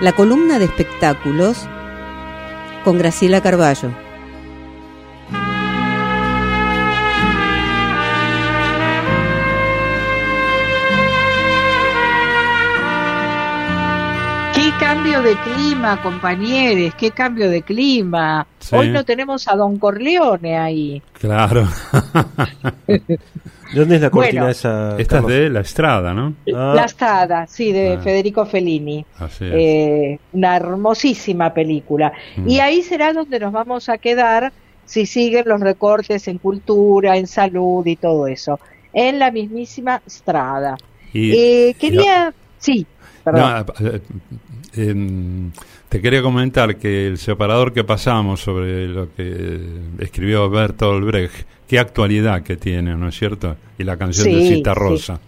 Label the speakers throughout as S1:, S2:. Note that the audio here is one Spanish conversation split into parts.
S1: la columna de espectáculos con Graciela Carballo.
S2: Qué cambio de clima, compañeros, qué cambio de clima. Sí. Hoy no tenemos a Don Corleone ahí.
S3: Claro.
S4: ¿De dónde es la cortina esa?
S3: Esta es de La Strada, ¿no?
S2: La Strada, sí, de Federico Fellini.
S3: Así es.
S2: Una hermosísima película. Y ahí será donde nos vamos a quedar si siguen los recortes en cultura, en salud y todo eso. En la mismísima Strada. Sí, perdón.
S3: Te quería comentar que el separador que pasamos sobre lo que escribió Bertolt Brecht, qué actualidad que tiene, ¿no es cierto? Y la canción de Cita Rosa.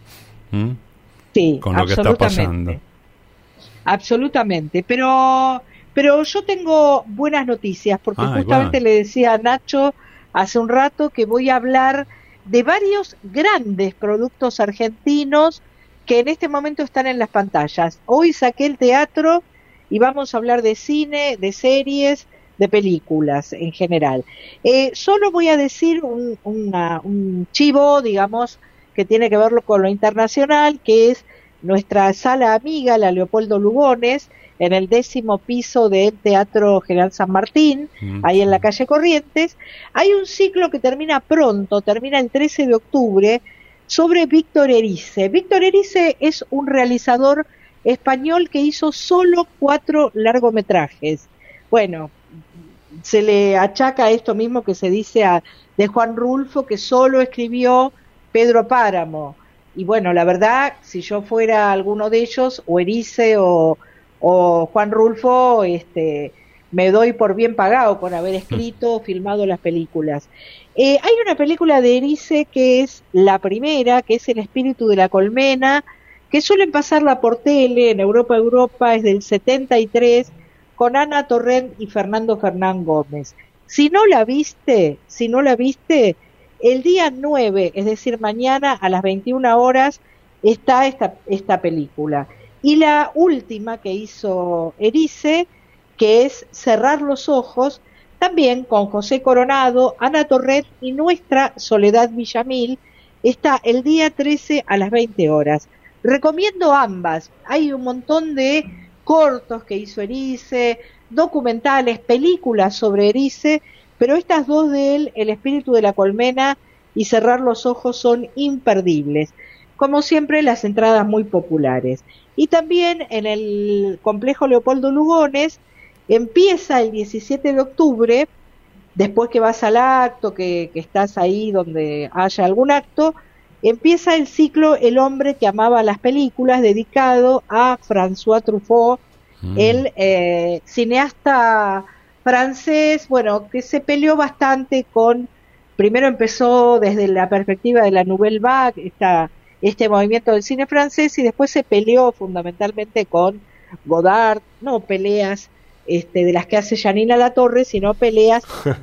S2: Sí,
S3: con lo que está pasando.
S2: Absolutamente, pero yo tengo buenas noticias, porque justamente le decía a Nacho hace un rato que voy a hablar de varios grandes productos argentinos que en este momento están en las pantallas. Hoy saqué el teatro y vamos a hablar de cine, de series, de películas en general. Solo voy a decir un chivo, digamos, que tiene que ver con lo internacional, que es nuestra sala amiga, la Leopoldo Lugones, en el 10º piso del Teatro General San Martín, ahí en la calle Corrientes. Hay un ciclo que termina pronto, termina el 13 de octubre, sobre Víctor Erice. Víctor Erice es un realizador español que hizo solo 4 largometrajes. Bueno, se le achaca esto mismo que se dice de Juan Rulfo, que solo escribió Pedro Páramo. Y bueno, la verdad, si yo fuera alguno de ellos, o Erice o Juan Rulfo, me doy por bien pagado por haber escrito o filmado las películas. Hay una película de Erice que es la primera, que es El espíritu de la colmena, que suelen pasarla por tele, en Europa, es del 73, con Ana Torrent y Fernando Fernán Gómez. Si no la viste, el día 9, es decir, mañana a las 21 horas, está esta película. Y la última que hizo Erice, que es Cerrar los ojos, también con José Coronado, Ana Torrent y nuestra Soledad Villamil, está el día 13 a las 20 horas. Recomiendo ambas. Hay un montón de cortos que hizo Erice, documentales, películas sobre Erice, pero estas dos de él, El espíritu de la colmena y Cerrar los ojos, son imperdibles. Como siempre, las entradas muy populares. Y también en el complejo Leopoldo Lugones empieza el 17 de octubre, después que vas al acto, que estás ahí donde haya algún acto, empieza el ciclo El hombre que amaba las películas, dedicado a François Truffaut, el cineasta francés, bueno, que se peleó bastante primero empezó desde la perspectiva de la Nouvelle Vague, este movimiento del cine francés, y después se peleó fundamentalmente con Godard, no peleas de las que hace Janina Latorre, sino peleas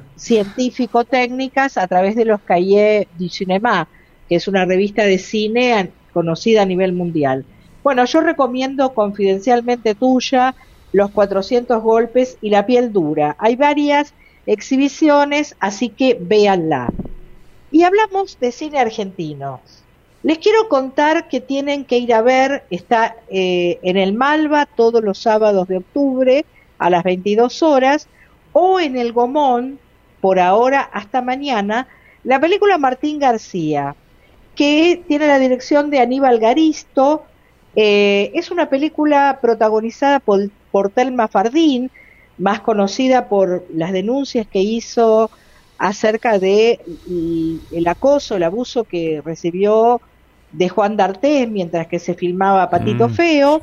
S2: científico-técnicas a través de los Cahiers du Cinéma, que es una revista de cine conocida a nivel mundial. Bueno, yo recomiendo Confidencialmente Tuya, Los 400 golpes y La piel dura. Hay varias exhibiciones, así que véanla. Y hablamos de cine argentino. Les quiero contar que tienen que ir a ver, está en el Malva todos los sábados de octubre a las 22 horas, o en el Gomón, por ahora hasta mañana, la película Martín García, que tiene la dirección de Aníbal Garisto. Es una película protagonizada por Thelma Fardín, más conocida por las denuncias que hizo acerca de el acoso, el abuso que recibió de Juan D'Artés mientras que se filmaba Patito Feo.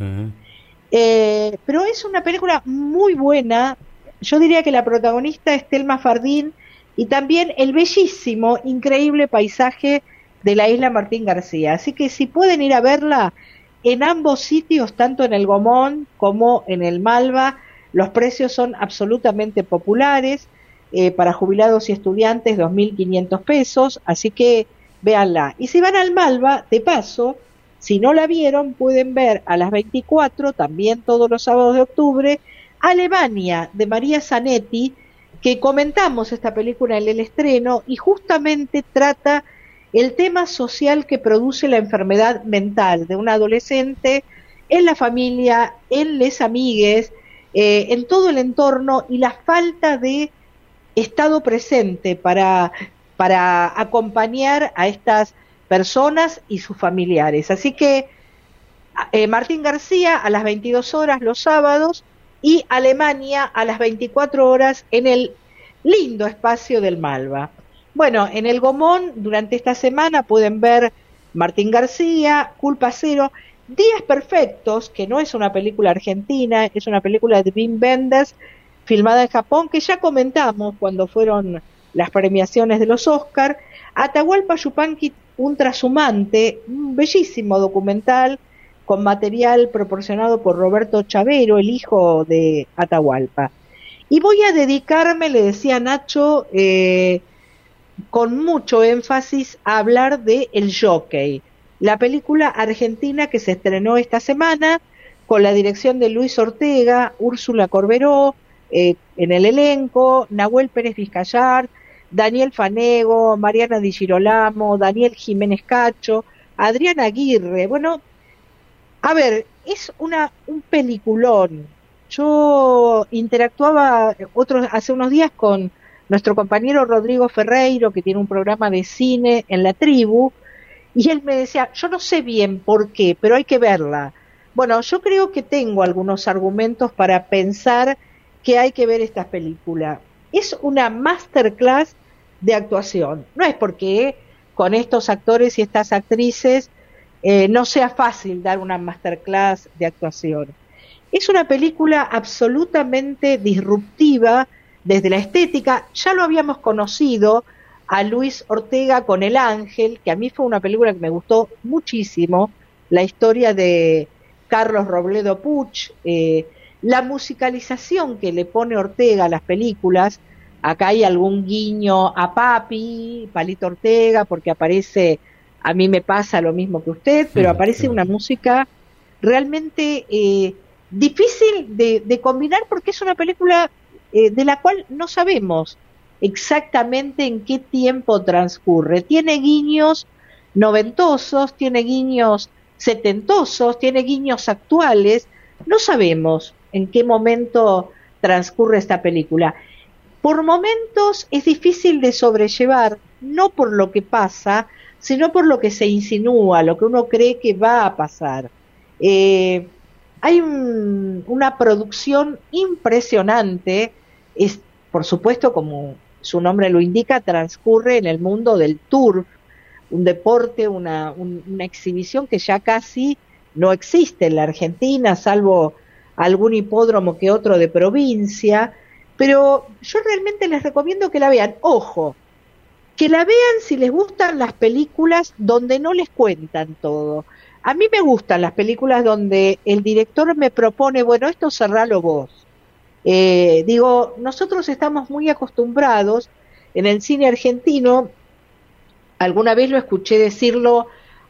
S2: Sí. Pero es una película muy buena. Yo diría que la protagonista es Thelma Fardín, y también el bellísimo, increíble paisaje de la isla Martín García. Así que si pueden ir a verla en ambos sitios, tanto en el Gomón como en el Malva, los precios son absolutamente populares. Para jubilados y estudiantes, 2.500 pesos, así que véanla. Y si van al Malva, de paso, Si no la vieron, pueden ver a las 24, también todos los sábados de octubre, Alemania, de María Zanetti, que comentamos esta película en el estreno y justamente trata el tema social que produce la enfermedad mental de un adolescente en la familia, en les amigues, en todo el entorno, y la falta de estado presente para acompañar a estas personas y sus familiares. Así que Martín García a las 22 horas los sábados y Alemania a las 24 horas en el lindo espacio del Malva. Bueno, en el Gomón durante esta semana pueden ver Martín García, Culpa Cero, Días Perfectos, que no es una película argentina, es una película de Wim Wenders, filmada en Japón, que ya comentamos cuando fueron las premiaciones de los Oscar. Atahualpa Yupanqui, un trashumante, un bellísimo documental con material proporcionado por Roberto Chavero, el hijo de Atahualpa. Y voy a dedicarme, le decía Nacho, con mucho énfasis a hablar de El Jockey, la película argentina que se estrenó esta semana con la dirección de Luis Ortega, Úrsula Corberó en el elenco, Nahuel Pérez Vizcayart, Daniel Fanego, Mariana Di Girolamo, Daniel Jiménez Cacho, Adriana Aguirre. Bueno, a ver, es un peliculón. Yo interactuaba hace unos días con nuestro compañero Rodrigo Ferreiro, que tiene un programa de cine en La Tribu, y él me decía, yo no sé bien por qué, pero hay que verla. Bueno, yo creo que tengo algunos argumentos para pensar que hay que ver esta película. Es una masterclass de actuación. No es porque con estos actores y estas actrices no sea fácil dar una masterclass de actuación. Es una película absolutamente disruptiva desde la estética. Ya lo habíamos conocido a Luis Ortega con El Ángel, que a mí fue una película que me gustó muchísimo, la historia de Carlos Robledo Puch, la musicalización que le pone Ortega a las películas. Acá hay algún guiño a Papi, Palito Ortega, porque aparece, a mí me pasa lo mismo que usted, pero aparece una música realmente difícil de combinar, porque es una película de la cual no sabemos exactamente en qué tiempo transcurre. Tiene guiños noventosos, tiene guiños setentosos, tiene guiños actuales. No sabemos en qué momento transcurre esta película. Por momentos es difícil de sobrellevar, no por lo que pasa, sino por lo que se insinúa, lo que uno cree que va a pasar. Hay una producción impresionante, es, por supuesto, como su nombre lo indica, transcurre en el mundo del turf, un deporte, una exhibición que ya casi no existe en la Argentina, salvo algún hipódromo que otro de provincia, pero yo realmente les recomiendo que la vean. Ojo, que la vean si les gustan las películas donde no les cuentan todo. A mí me gustan las películas donde el director me propone, bueno, esto cerralo vos. Nosotros estamos muy acostumbrados en el cine argentino, alguna vez lo escuché decirlo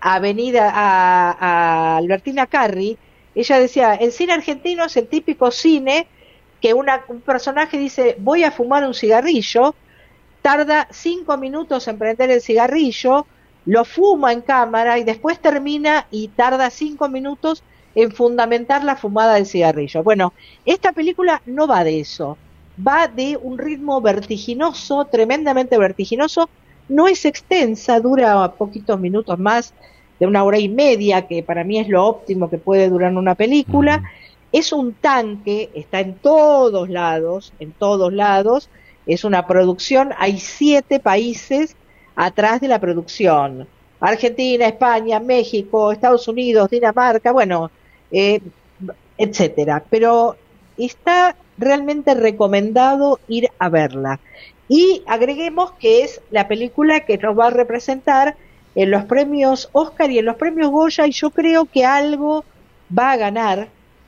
S2: a Albertina Carri, ella decía, el cine argentino es el típico cine que un personaje dice, voy a fumar un cigarrillo, tarda 5 minutos en prender el cigarrillo, lo fuma en cámara y después termina y tarda 5 minutos en fundamentar la fumada del cigarrillo. Bueno, esta película no va de eso, va de un ritmo vertiginoso, tremendamente vertiginoso, no es extensa, dura poquitos minutos más de 1 hora y media, que para mí es lo óptimo que puede durar una película. Es un tanque, está en todos lados, es una producción, hay 7 países atrás de la producción, Argentina, España, México, Estados Unidos, Dinamarca, bueno, etcétera, pero está realmente recomendado ir a verla. Y agreguemos que es la película que nos va a representar en los premios Oscar y en los premios Goya, y yo creo que algo va a ganar.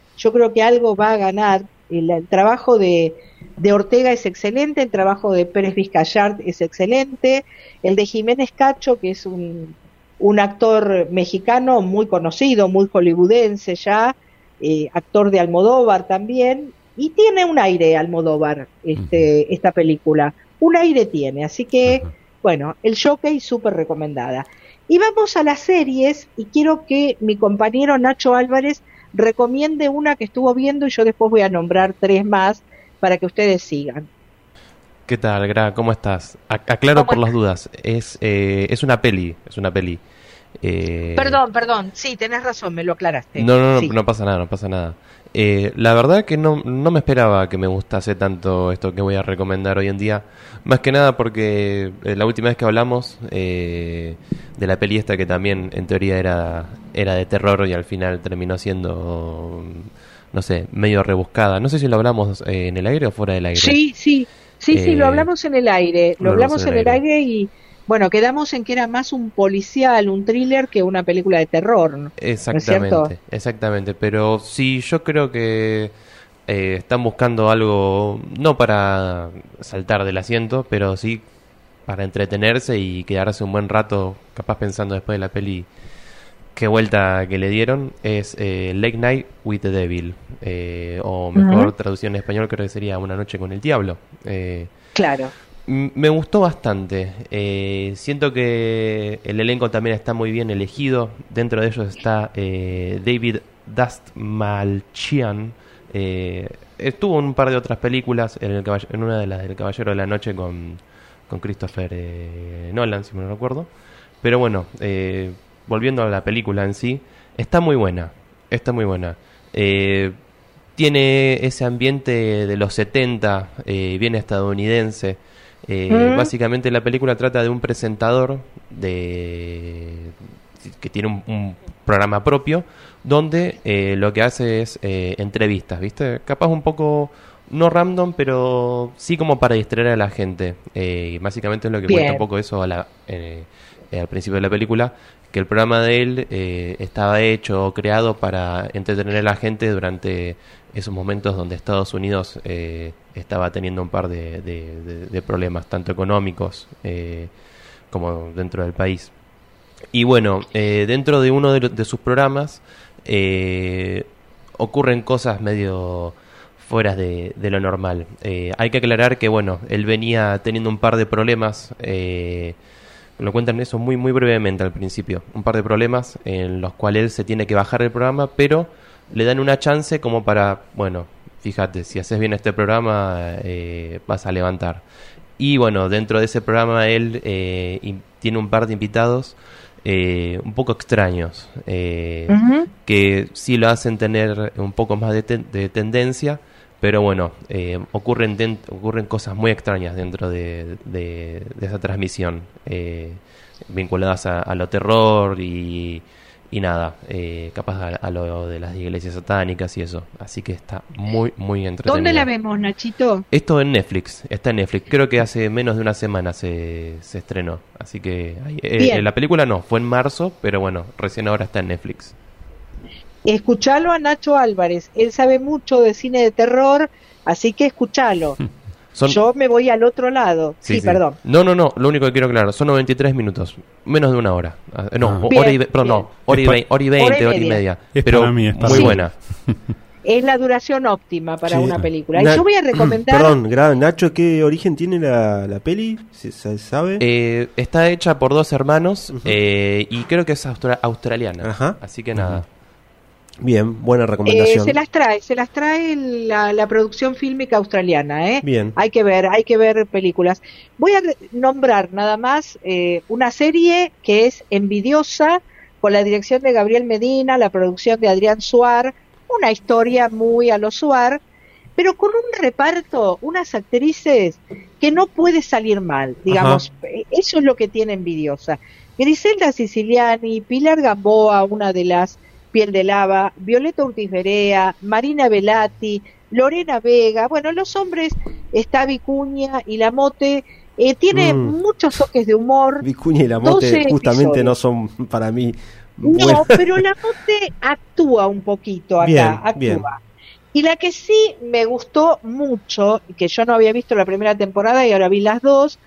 S2: El trabajo de Ortega es excelente, el trabajo de Pérez Vizcayart es excelente, el de Jiménez Cacho, que es un un actor mexicano muy conocido, muy hollywoodense ya, actor de Almodóvar también, y tiene un aire Almodóvar, esta película, un aire tiene, así que, bueno, el Jockey súper recomendada. Y vamos a las series, y quiero que mi compañero Nacho Álvarez recomiende una que estuvo viendo, y yo después voy a nombrar 3 más para que ustedes sigan.
S4: ¿Qué tal, Gra? ¿Cómo estás? Aclaro por las dudas, es una peli,
S2: Perdón, sí, tenés razón, me lo aclaraste.
S4: No,
S2: sí.
S4: no pasa nada. La verdad que no me esperaba que me gustase tanto esto que voy a recomendar hoy en día. Más que nada porque la última vez que hablamos de la peli esta, que también en teoría era de terror y al final terminó siendo, no sé, medio rebuscada. No sé si lo hablamos en el aire o fuera del aire.
S2: Sí, lo hablamos en el aire. Lo hablamos en el aire y... Bueno, quedamos en que era más un policial, un thriller que una película de terror, ¿no?
S4: Exactamente. Pero sí, yo creo que están buscando algo, no para saltar del asiento, pero sí para entretenerse y quedarse un buen rato, capaz pensando después de la peli qué vuelta que le dieron. Es Late Night with the Devil, o mejor traducción en español creo que sería Una noche con el diablo.
S2: Claro.
S4: Me gustó bastante. Siento que el elenco también está muy bien elegido. Dentro de ellos está David Dastmalchian. Estuvo en un par de otras películas, en una de las del Caballero de la Noche con Christopher Nolan, si me no recuerdo. Pero bueno, volviendo a la película en sí, está muy buena. Tiene ese ambiente de los 70, bien estadounidense. Básicamente la película trata de un presentador que tiene un programa propio donde lo que hace es entrevistas, ¿viste? Capaz un poco no random, pero sí como para distraer a la gente. Y básicamente es lo que cuenta un poco eso al principio de la película, que el programa de él estaba hecho o creado para entretener a la gente durante esos momentos donde Estados Unidos estaba teniendo un par de problemas, tanto económicos como dentro del país. Y bueno, dentro de uno de sus programas ocurren cosas medio fuera de lo normal. Hay que aclarar que, bueno, él venía teniendo un par de problemas, lo cuentan eso muy brevemente al principio, un par de problemas en los cuales él se tiene que bajar el programa, pero le dan una chance como para, bueno, fíjate, si haces bien este programa vas a levantar. Y bueno, dentro de ese programa él tiene un par de invitados un poco extraños, que sí lo hacen tener un poco más de tendencia, pero bueno, ocurren cosas muy extrañas dentro de esa transmisión, vinculadas a lo terror y nada, capaz a lo de las iglesias satánicas y eso. Así que está muy entretenido.
S2: ¿Dónde la vemos, Nachito?
S4: Esto en Netflix, está en Netflix. Creo que hace menos de una semana se estrenó. Así que la película no, fue en marzo, pero bueno, recién ahora está en Netflix.
S2: Escuchalo a Nacho Álvarez, él sabe mucho de cine de terror, así que escuchalo. Yo me voy al otro lado. Sí, perdón.
S4: No, lo único que quiero aclarar, son 93 minutos, menos de una hora. Hora y 20, hora y media. Pero muy buena.
S2: Es la duración óptima para una película. Y yo voy a recomendar...
S5: Perdón, Nacho, ¿qué origen tiene la peli? ¿Se sabe?
S4: Está hecha por 2 hermanos, y creo que es australiana.
S5: Ajá.
S4: Así que nada.
S5: Bien, buena recomendación.
S2: Se las trae la producción fílmica australiana,
S5: Bien.
S2: Hay que ver películas. Voy a nombrar nada más una serie que es Envidiosa, con la dirección de Gabriel Medina, la producción de Adrián Suar, una historia muy a lo Suar, pero con un reparto, unas actrices que no puede salir mal, digamos. Ajá. Eso es lo que tiene Envidiosa. Griselda Siciliani, Pilar Gamboa, una de las Piel de Lava, Violeta Urtiz Berea, Marina Velati, Lorena Vega, bueno, los hombres, está Vicuña y Lamote, tiene muchos toques de humor.
S5: Vicuña y Lamote justamente no son para mí buenos.
S2: No, pero Lamote actúa un poquito acá, actúa. Bien. Y la que sí me gustó mucho, que yo no había visto la primera temporada y ahora vi las 2,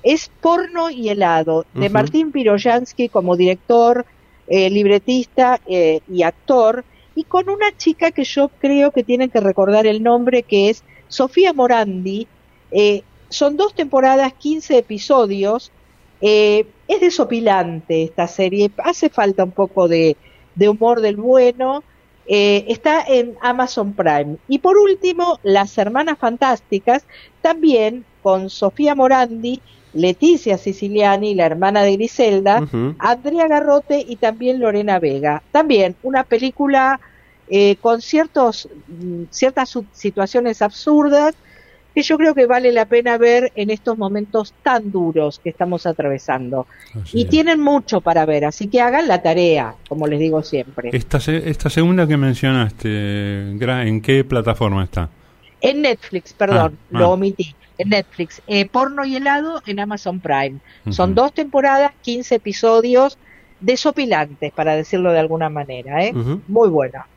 S2: es Porno y helado, de Martín Piroyansky como director, libretista y actor, y con una chica que yo creo que tienen que recordar el nombre, que es Sofía Morandi. Son 2 temporadas, 15 episodios. Es desopilante esta serie, hace falta un poco de humor del bueno. Está en Amazon Prime. Y por último, Las Hermanas Fantásticas, también con Sofía Morandi, Leticia Siciliani, la hermana de Griselda, Andrea Garrote y también Lorena Vega. También una película con ciertas situaciones absurdas que yo creo que vale la pena ver en estos momentos tan duros que estamos atravesando. Así y es. Tienen mucho para ver, así que hagan la tarea, como les digo siempre.
S3: Esta segunda que mencionaste, ¿en qué plataforma está?
S2: En Netflix, perdón, lo omití. En Netflix, Porno y helado en Amazon Prime. Son 2 temporadas, 15 episodios desopilantes, para decirlo de alguna manera, Muy buena.